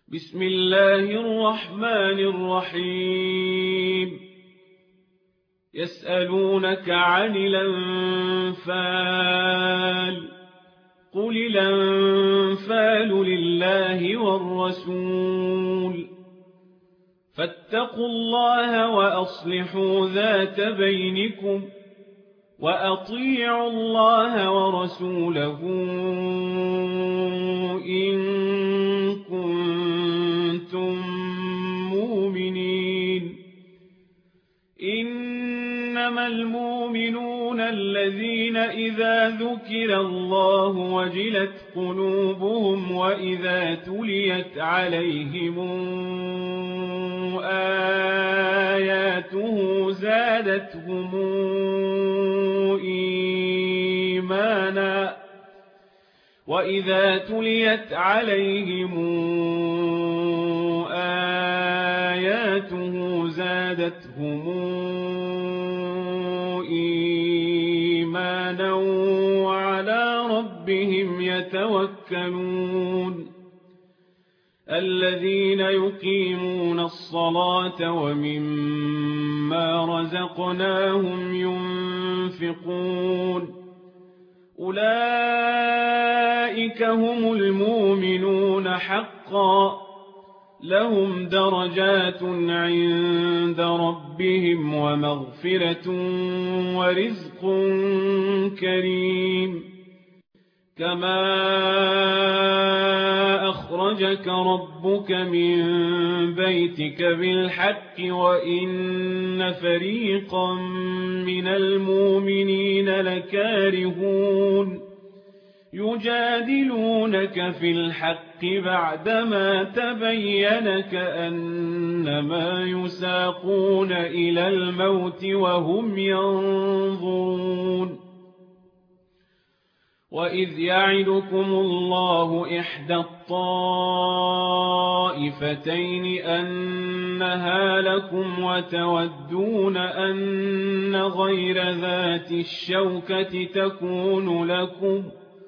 بسم الله الرحمن الرحيم يسألونك عن الأنفال قل الأنفال لله والرسول فاتقوا الله وأصلحوا ذات بينكم وأطيعوا الله ورسوله إن كنتم مؤمنين إنما المؤمنون الذين إذا ذكر الله وجلت قلوبهم وإذا تليت عليهم آياته زادتهم إيمانا وإذا تليت عليهم آياته زادتهم إيمانا وعلى ربهم يتوكلون الذين يقيمون الصلاة ومما رزقناهم ينفقون أولئك هم المؤمنون حقا لهم درجات عند ربهم ومغفرة ورزق كريم كما أخرجك ربك من بيتك بالحق وإن فريقا من المؤمنين لكارهون يجادلونك في الحق بعدما تبين كأنما يساقون إلى الموت وهم ينظرون وإذ يعدكم الله إحدى الطائفتين أنها لكم وتودون أن غير ذات الشوكة تكون لكم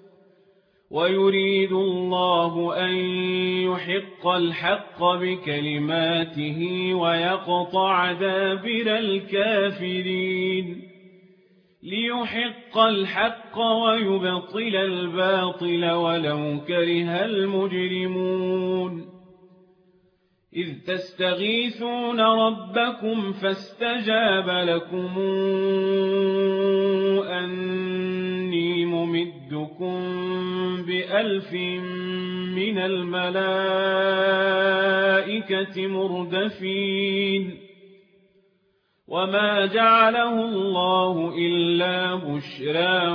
ويريد الله أن يحق الحق بكلماته ويقطع دابر الكافرين ليحق الحق ويبطل الباطل ولو كره المجرمون إذ تستغيثون ربكم فاستجاب لكم أني ممدكم ب1000 من الملائكة مردفين وما جعله الله إلا بشرى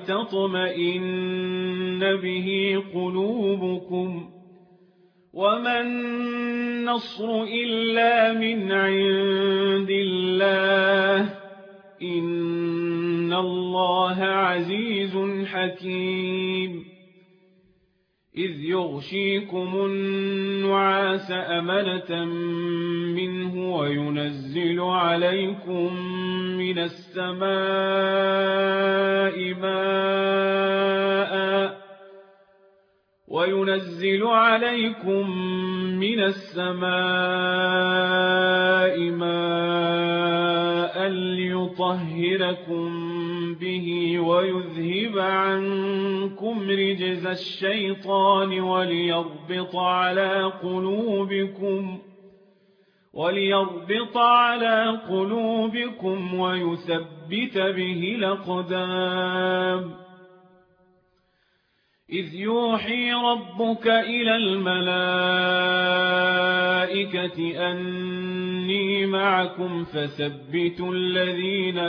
ولتطمئن به قلوبكم وما النصر إلا من عند الله إن الله عزيز حكيم إذ يغشيكم النعاس أمنة منه وينزل عليكم من السماء ماء ليطهركم به ويذهب عنكم رجز الشيطان وليربط على قلوبكم ويثبت به الأقدام إذ يوحي ربك إلى الملائكة أني معكم فثبتوا الذين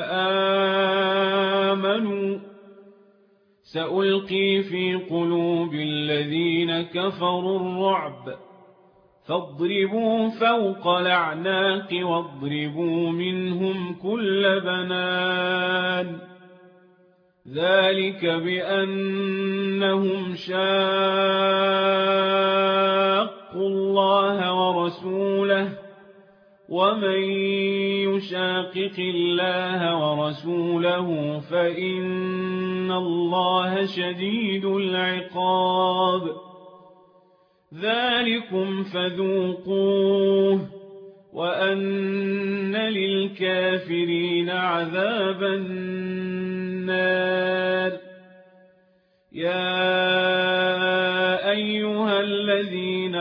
آمنوا سألقي في قلوب الذين كفروا الرعب فاضربوا فوق الأعناق واضربوا منهم كل بنان ذلك بأنهم شاقوا الله ورسوله ومن يشاقق الله ورسوله فإن الله شديد العقاب ذلكم فذوقوه وأن للكافرين عذاب النار يا أيها الذين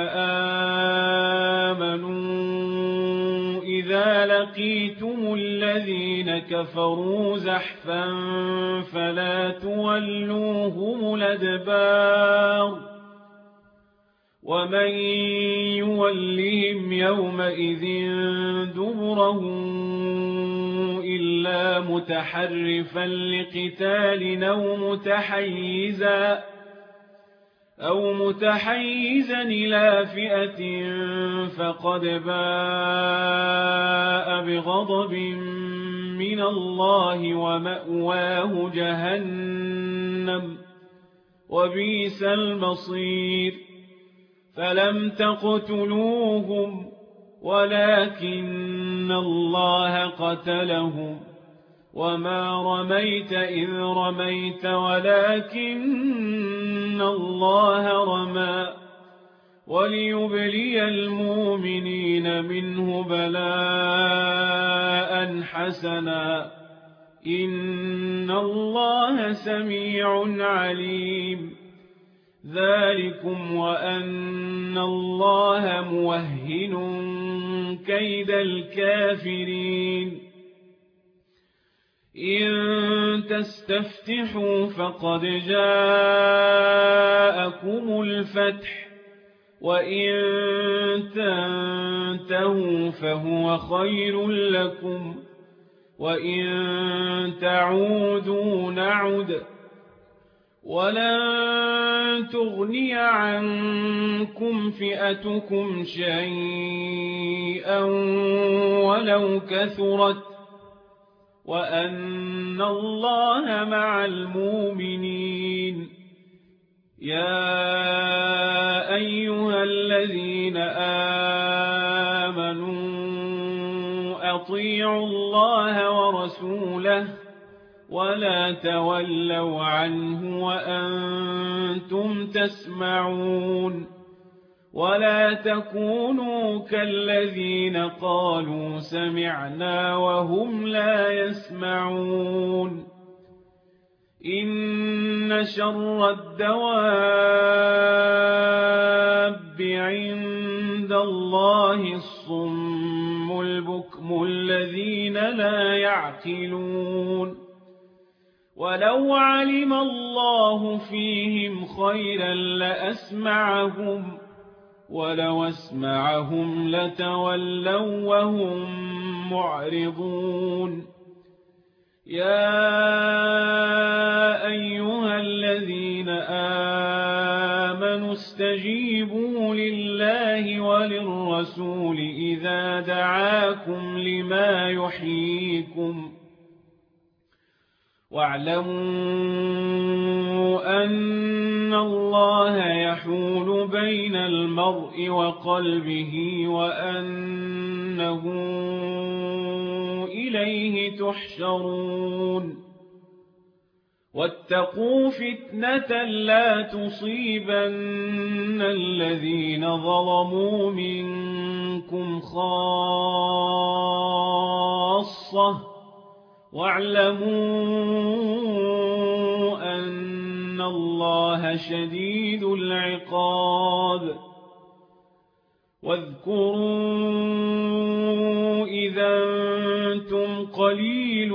آمنوا إذا لقيتم الذين كفروا زحفا فلا تولوهم الأدبار ومن يولهم يومئذ دبره إلا متحرفا لقتال أو متحيزا إلى فئة فقد باء بغضب من الله ومأواه جهنم وبئس المصير فلم تقتلوهم ولكن الله قتلهم وما رميت إذ رميت ولكن الله رمى وليبلي المؤمنين منه بلاء حسنا إن الله سميع عليم ذلكم وأن الله موهن كيد الكافرين إن تستفتحوا فقد جاءكم الفتح وإن تنتهوا فهو خير لكم وإن تعودوا نعد ولن تغني عنكم فئتكم شيئا ولو كثرت وأن الله مع المؤمنين يا أيها الذين آمنوا أطيعوا الله ورسوله ولا تولوا عنه وأنتم تسمعون ولا تكونوا كالذين قالوا سمعنا وهم لا يسمعون إن شر الدواب عند الله الصم البكم الذين لا يعقلون ولو علم الله فيهم خيرا لأسمعهم ولو أسمعهم لتولوا وهم معرضون يا أيها الذين آمنوا استجيبوا لله وللرسول إذا دعاكم لما يحييكم واعلموا أن الله يحول بين المرء وقلبه وأنه إليه تحشرون واتقوا فتنة لا تصيبن الذين ظلموا منكم خاصة واعلموا أن الله شديد العقاب واذكروا إذا أنتم قليل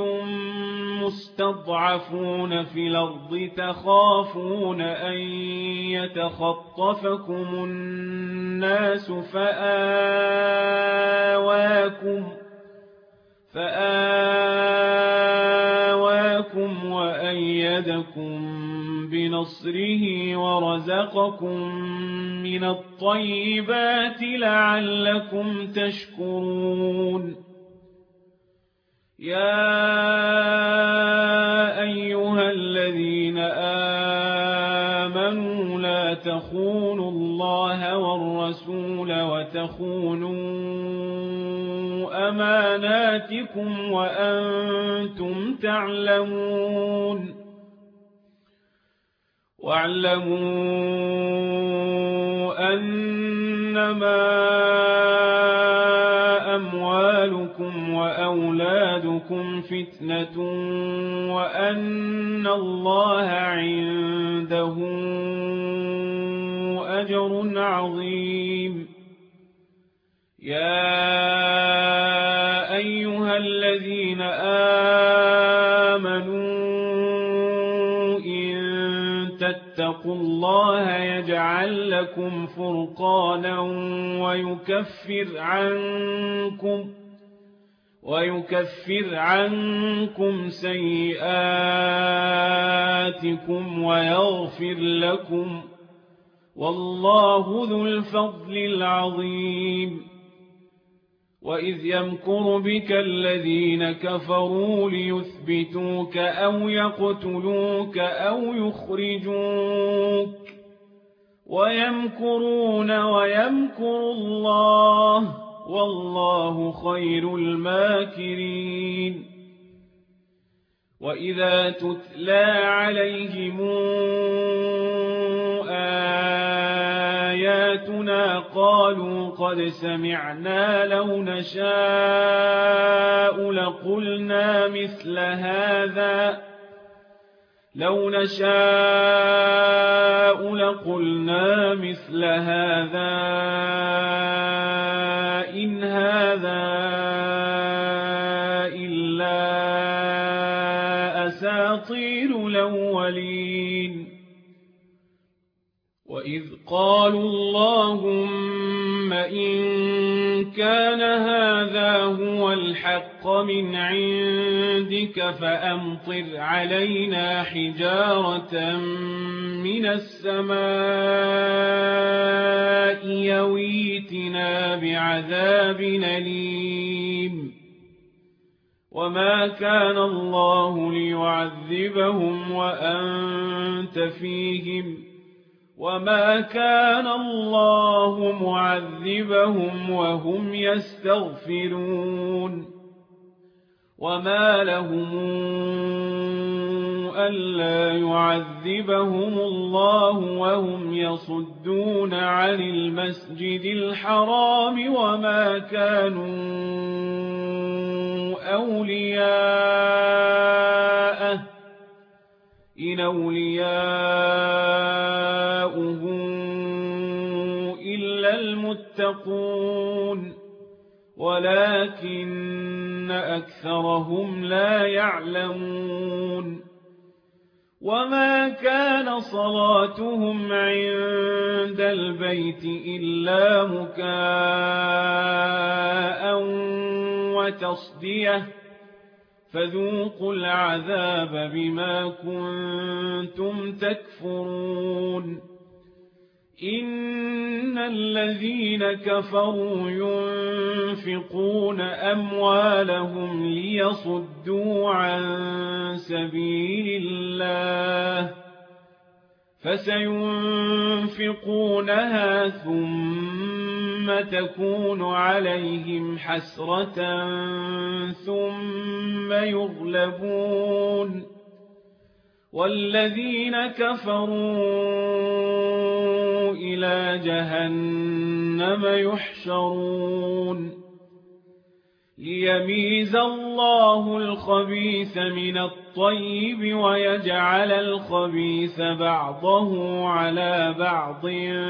مستضعفون في الأرض تخافون أن يتخطفكم الناس فآواكم وأيدكم بنصره ورزقكم من الطيبات لعلكم تشكرون يا أيها الذين آمنوا لا تخونوا الله والرسول وتخونوا أماناتكم وأنتم تعلمون واعلموا أنما أموالكم وأولادكم فتنة وأن الله عنده أجر عظيم. يا أيها الذين آمنوا إن تتقوا الله يجعل لكم فرقانا ويكفر عنكم سيئاتكم ويغفر لكم، والله ذو الفضل العظيم. وإذ يمكر بك الذين كفروا ليثبتوك أو يقتلوك أو يخرجوك ويمكرون ويمكر الله والله خير الماكرين. وإذا تتلى عليهم آياتنا قالوا قد سمعنا لو نشاء لقلنا مثل هذا إن هذا إلا أساطير الأولين. وإذ قالوا اللهم إن كان هذا هو الحق من عندك فأمطر علينا حجارة من السماء يويتنا بعذاب أليم. وما كان الله ليعذبهم وأنت فيهم وما كان الله معذبهم وهم يستغفرون. وما لهم ألا يعذبهم الله وهم يصدون عن المسجد الحرام وما كانوا أولياءه إن أولياؤه إلا المتقون ولكن أكثرهم لا يعلمون. وما كان صلاتهم عند البيت إلا مكاء وتصدية فذوقوا العذاب بما كنتم تكفرون. إن الذين كفروا ينفقون أموالهم ليصدوا عن سبيل الله فسينفقونها ثم تكون عليهم حسرة ثم يغلبون والذين كفروا إلى جهنم يحشرون. ليميز الله الخبيث من الطيب ويجعل الخبيث بعضه على بعض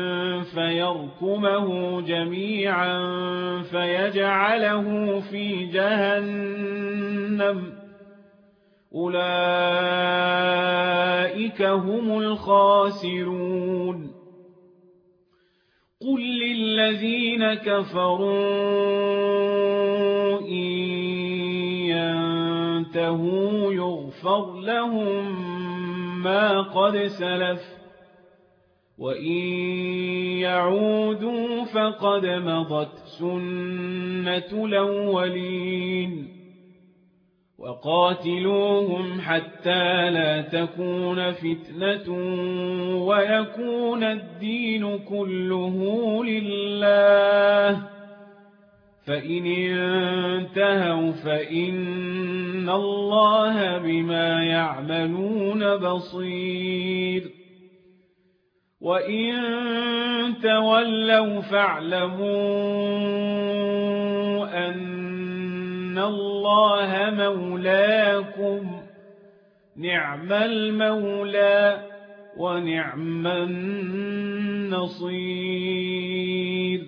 فيركمه جميعا فيجعله في جهنم أولئك هم الخاسرون. قل للذين كفروا إن ينتهوا يغفر لهم ما قد سلف وإن يعودوا فقد مضت سنة الأولين. وقاتلوهم حتى لا تكون فتنة ويكون الدين كله لله فإن انتهوا فإن الله بما يعملون بصير. وإن تولوا فاعلموا أن الله مولاكم نعم المولى ونعم النصير.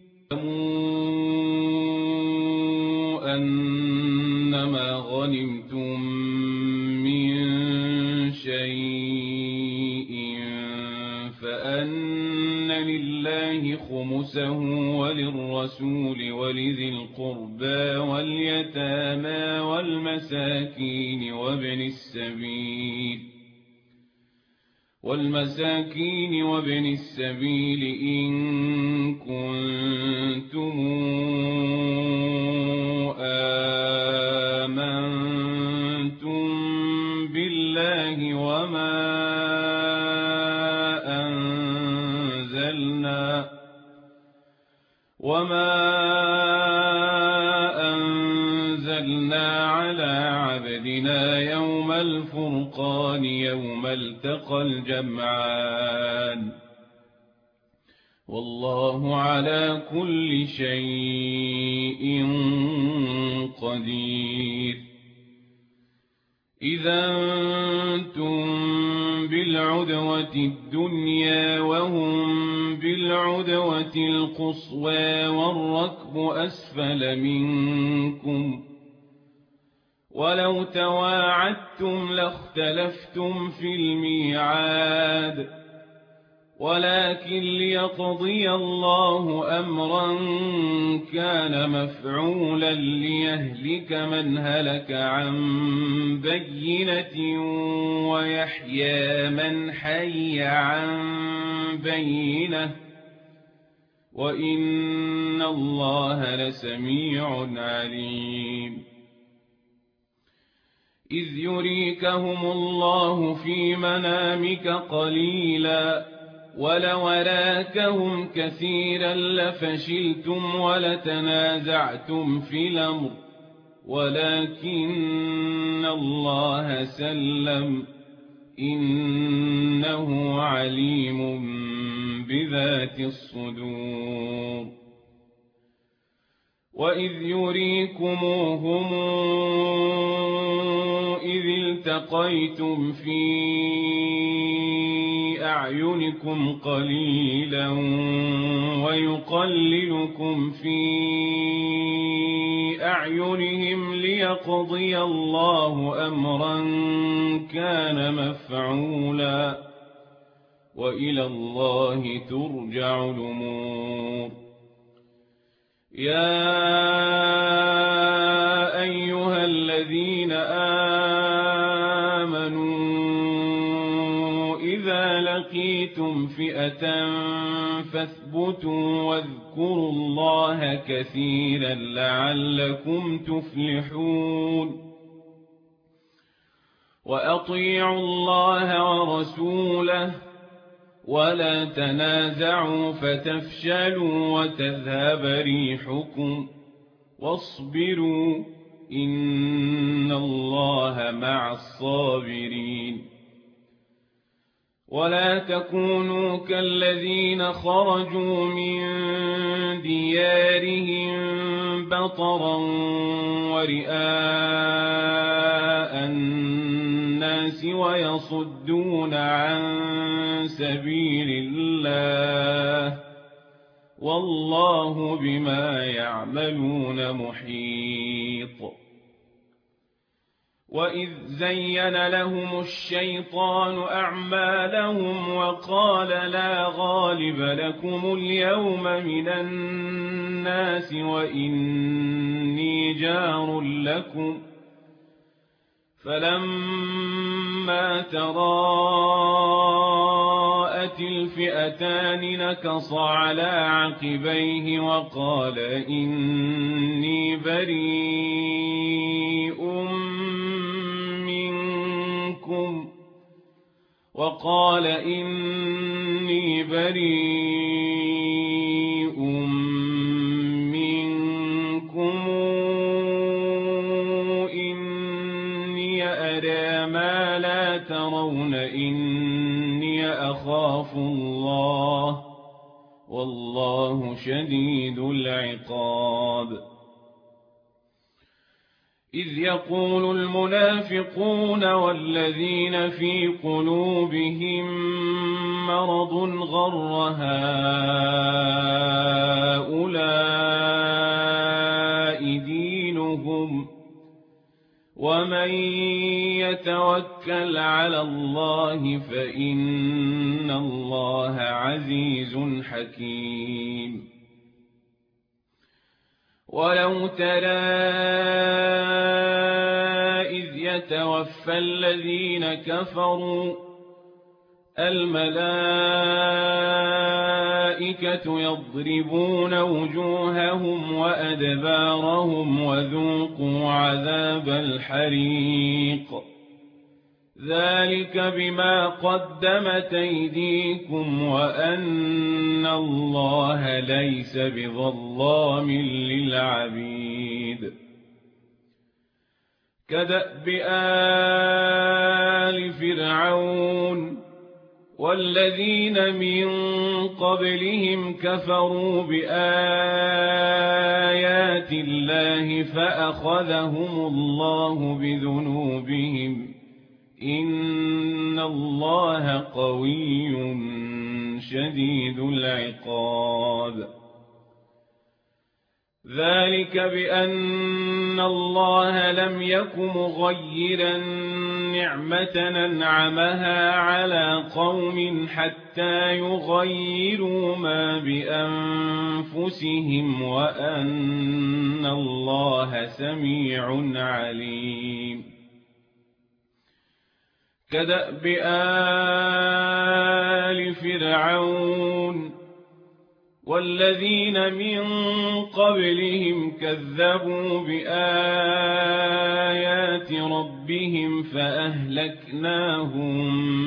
أنما غنمتم من شيء فأن لله خمسه وللرسول ولذي القربى واليتامى والمساكين وابن السبيل إن كنتم آمنتم بالله وما أنزلنا على عبدنا يوم الفرقان يوم التقى الجمعان والله على كل شيء قدير. إذا أنتم بالعدوة الدنيا وهم بالعدوة القصوى والركب أسفل منكم ولو تواعدتم لاختلفتم في الميعاد ولكن ليقضي الله أمرا كان مفعولا ليهلك من هلك عن بينة ويحيى من حي عن بينة وإن الله لسميع عليم. إذ يريكهم الله في منامك قليلا ولو أراكهم كثيرا لفشلتم ولتنازعتم في الأمر ولكن الله سلم إنه عليم بذات الصدور. وإذ يريكموهم إذ التقيتم في أعينكم قليلا ويقللكم في أعينهم ليقضي الله أمرا كان مفعولا وإلى الله ترجع الأمور. يا أيها الذين آمنوا إذا لقيتم فئة فاثبتوا واذكروا الله كثيرا لعلكم تفلحون. وأطيعوا الله ورسوله ولا تنازعوا فتفشلوا وتذهب ريحكم واصبروا إن الله مع الصابرين. ولا تكونوا كالذين خرجوا من ديارهم بطرا ورئاء الناس ويصدون عن سبيل الله والله بما يعملون محيط. وإذ زين لهم الشيطان أعمالهم وقال لا غالب لكم اليوم من الناس وإني جار لكم فلما تراءت الفئتان نكص على عقبيه وقال إني بريء منكم إني أرى ما لا ترون إني أخاف الله والله شديد العقاب. إذ يقول المنافقون والذين في قلوبهم مرض غر هؤلاء دينهم ومن يتوكل على الله فإن الله عزيز حكيم. ولو ترى إذ يتوفى الذين كفروا الملائكة يضربون وجوههم وأدبارهم وذوقوا عذاب الحريق ذلك بما قدمت أيديكم وأن الله ليس بظلام للعبيد. كدأب آل فرعون والذين من قبلهم كفروا بآيات الله فأخذهم الله بذنوبهم إن الله قوي شديد العقاب. ذلك بأن الله لم يك مغيرا نعمة أنعمها على قوم حتى يغيروا ما بأنفسهم وأن الله سميع عليم. كدأب آل فرعون والذين من قبلهم كذبوا بآيات ربهم فأهلكناهم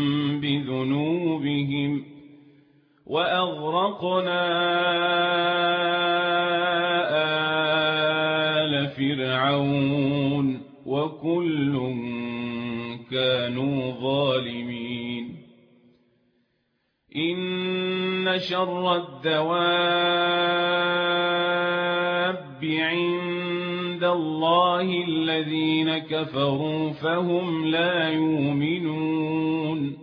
بذنوبهم وأغرقنا آل فرعون وكل كانوا ظالمين. إن شر الدواب عند الله الذين كفروا فهم لا يؤمنون.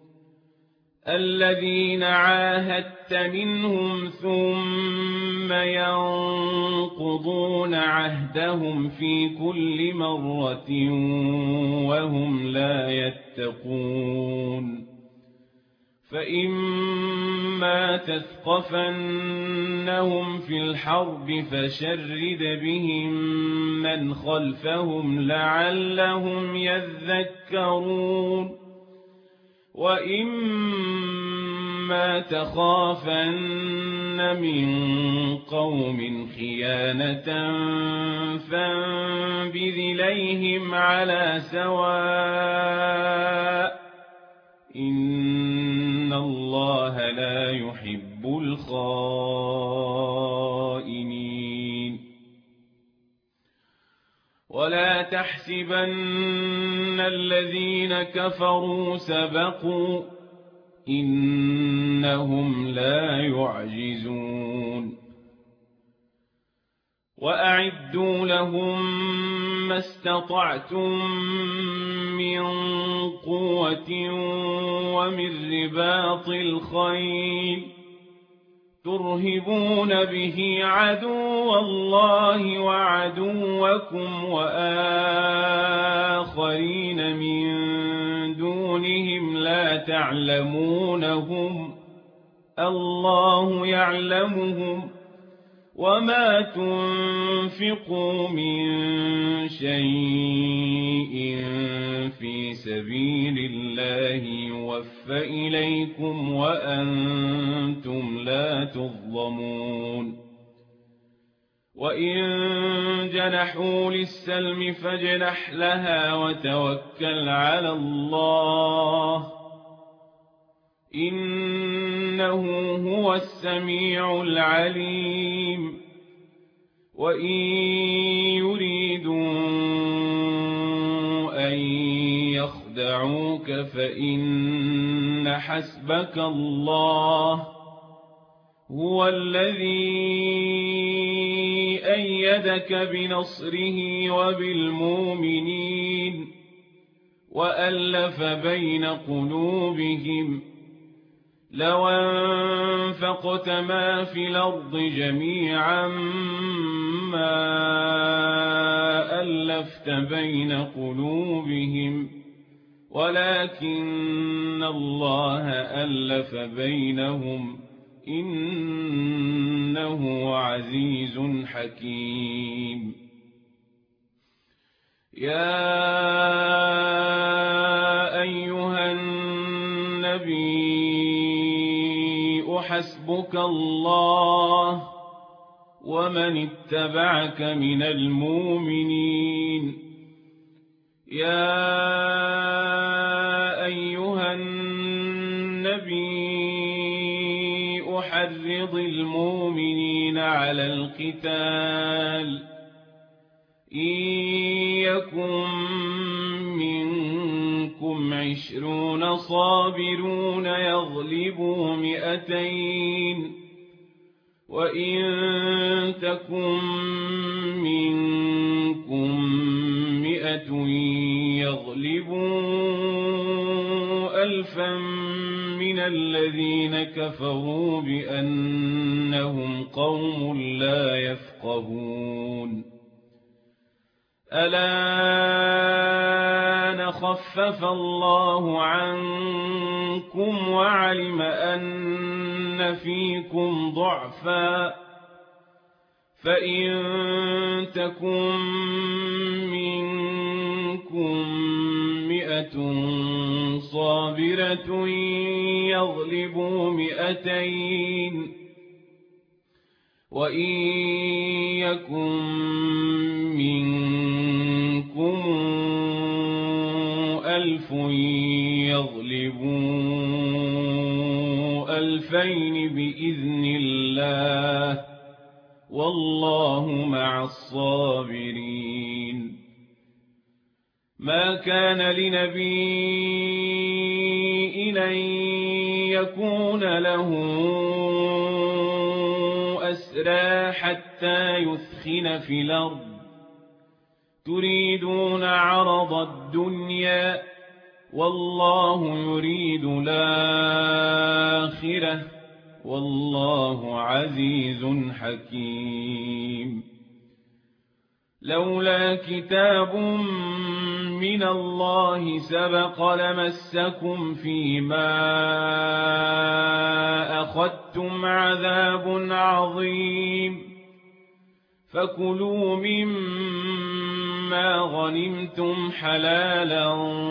الذين عاهدت منهم ثم ينقضون عهدهم في كل مرة وهم لا يتقون. فإما تثقفنهم في الحرب فشرد بهم من خلفهم لعلهم يذكرون. وإما تخافن من قوم خيانة فانبذ إليهم على سواء إن الله لا يحب الخائنين. ولا تحسبن الذين كفروا سبقوا إنهم لا يعجزون. وأعدوا لهم ما استطعتم من قوة ومن رباط الخيل ترهبون به عدو الله وعدوكم وآخرين من دونهم لا تعلمونهم الله يعلمهم وما تنفقوا من شيء في سبيل الله يوفى إليكم وأنتم لا تظلمون. وإن جنحوا للسلم فاجنح لها وتوكل على الله إنه هو السميع العليم. وإن يريدوا أن يخدعوك فإن حسبك الله هو الذي أيدك بنصره وبالمؤمنين وألف بين قلوبهم لو أنفقت ما في الأرض جميعا ما ألفت بين قلوبهم ولكن الله ألف بينهم إنه عزيز حكيم يا أيها النبي حسبك الله ومن اتبعك من المؤمنين يا أيها النبي حرض المؤمنين على القتال إن يكن منكم 20 صابرون يغلبوا 200 وإن تكن منكم 100 يغلبوا 1000 من الذين كفروا بأنهم قوم لا يفقهون الآن خفف الله عنكم وعلم أن فيكم ضعفا فإن تكن منكم 100 صابرة يغلبوا 200 وإن يكن منكم 1000 يغلبوا 2000 بإذن الله والله مع الصابرين ما كان لنبي أن يكون له أسرى حتى يثخن في الأرض تريدون عرض الدنيا والله يريد الآخرة والله عزيز حكيم لولا كتاب من الله سبق لمسكم فيما أخذتم عذاب عظيم فكلوا مما غنمتم حلالا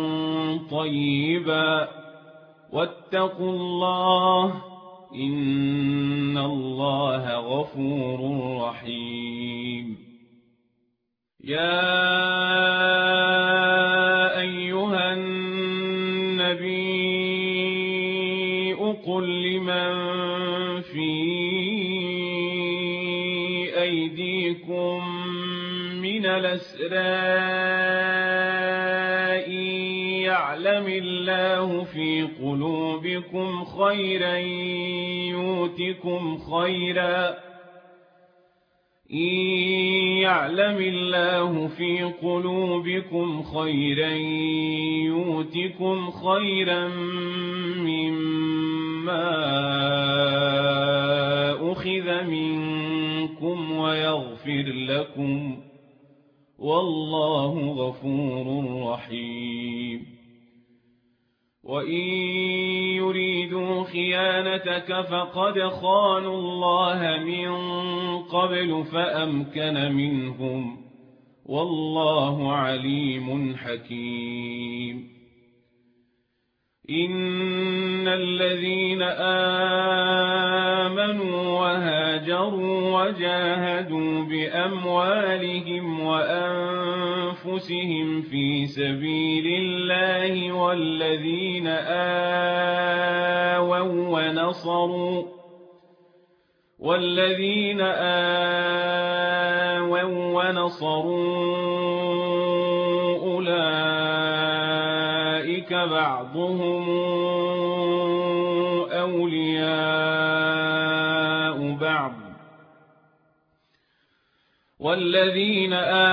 طيبا واتقوا الله إن الله غفور رحيم يا أيها النبي قل لمن في أيديكم من الأسرى يعلم الله في قلوبكم خيرا يعلم الله في قلوبكم خيرا يؤتكم خيرا مما أخذ منكم ويغفر لكم والله غفور رحيم وإن يريدوا خيانتك فقد خانوا الله من قبل فأمكن منهم والله عليم حكيم إن الذين آمنوا وهاجروا وجاهدوا بأموالهم وأنفسهم في سبيل الله والذين آووا ونصروا أولئك بعضهم والذين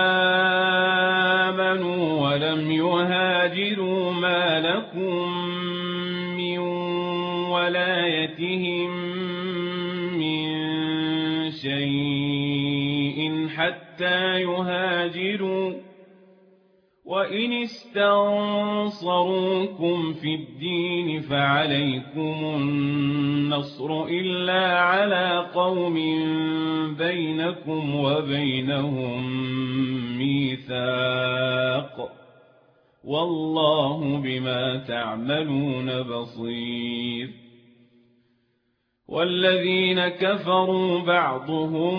آمنوا ولم يهاجروا ما لكم من ولايتهم من شيء حتى يهاجروا وإن استنصروكم في الدين فعليكم النصر إلا على قوم بينكم وبينهم ميثاق والله بما تعملون بصير والذين كفروا بعضهم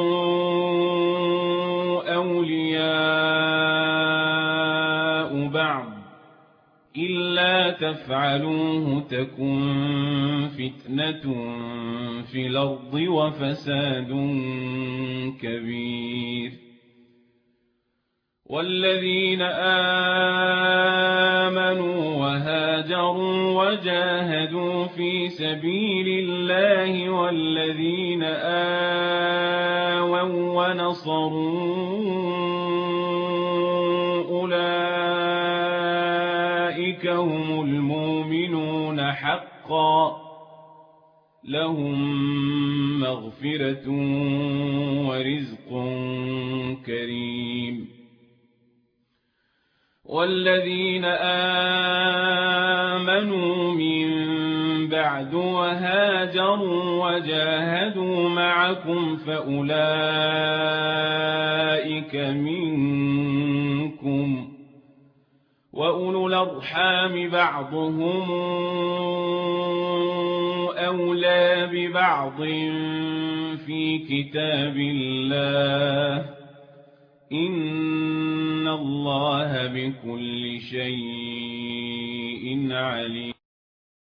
أولياء بعض إلا تفعلوه تكن فتنة في الأرض وفساد كبير والذين آمنوا وهاجروا وجاهدوا في سبيل الله والذين آووا ونصروا أولئك هم المؤمنون حقا لهم مغفرة ورزق كريم والذين آمنوا من بعد وهاجروا وجاهدوا معكم فأولئك منكم وأولو الأرحام بعضهم أولى ببعض في كتاب الله إن الله بكل شيء عليم